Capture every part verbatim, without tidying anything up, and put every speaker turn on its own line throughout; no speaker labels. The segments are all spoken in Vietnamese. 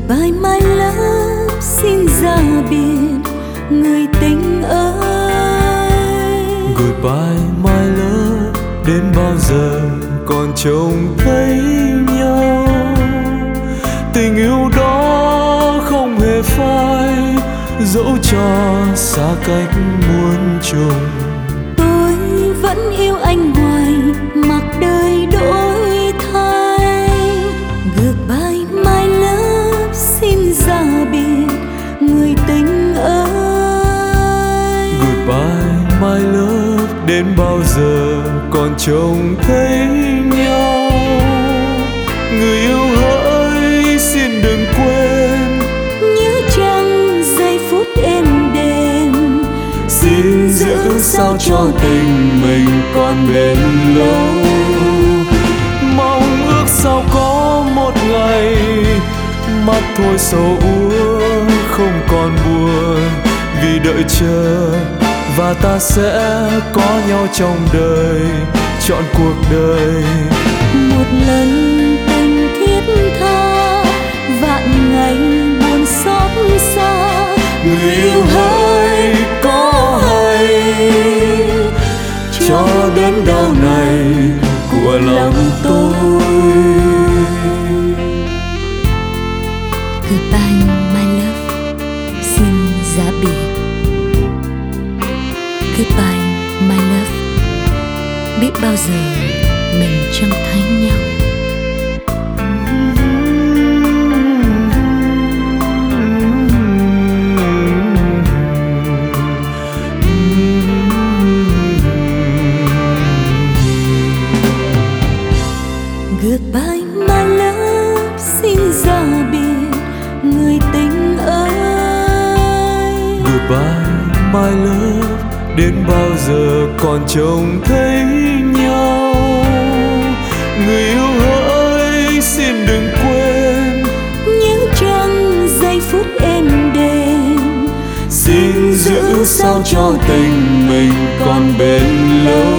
Goodbye my love, xin ra biệt người tình ơi.
Goodbye my love, đến bao giờ còn trông thấy nhau. Tình yêu đó không hề phai, dẫu cho xa cách muôn trùng.
Tôi vẫn yêu anh hoài, mặc đời đổi thay. Goodbye my love, xin ra biệt người tình ơi.
Goodbye my love, đến bao giờ còn trông thấy nhau. Người yêu hỡi xin đừng quên,
nhớ chăng giây phút êm đềm.
xin giữ sao cho tình mình còn bền lâu. Mong ước sao có một ngày mắt thôi sầu úa không còn buồn, vì đợi chờ và ta sẽ có nhau trong đời, trọn cuộc đời.
Một lần tình thiết tha, vạn ngày buồn xót xa.
Người yêu hỡi có hay, cho đớn đau này của lòng tôi.
Goodbye my love, xin ra biệt. Goodbye my love, biết bao giờ mình chẳng thấy nhau. Goodbye my love, xin ra biệt người tình ơi.
Goodbye my love, đến bao giờ còn trông thấy nhau. Người yêu hỡi xin đừng quên,
nhớ chăng giây phút êm đềm.
xin giữ sao cho tình mình còn bền lâu.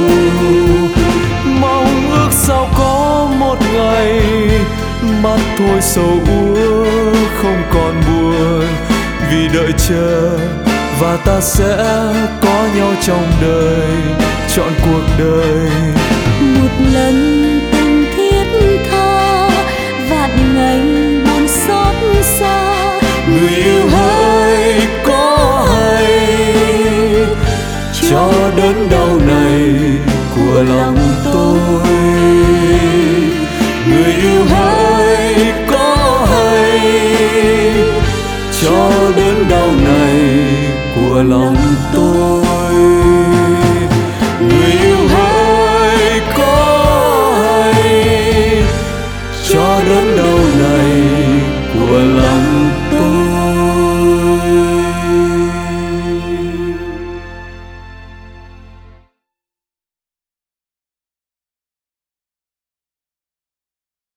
Mong ước sao có một ngày mắt thôi sầu úa không còn buồn, vì đợi chờ và ta sẽ có nhau trong đời, trọn cuộc đời.
Một lần tình thiết tha, vạn ngày buồn xót xa.
Người yêu hỡi có hay, cho đớn đau này của lòng tôi. Người yêu hỡi có hay, cho đớn đau này của lòng tôi.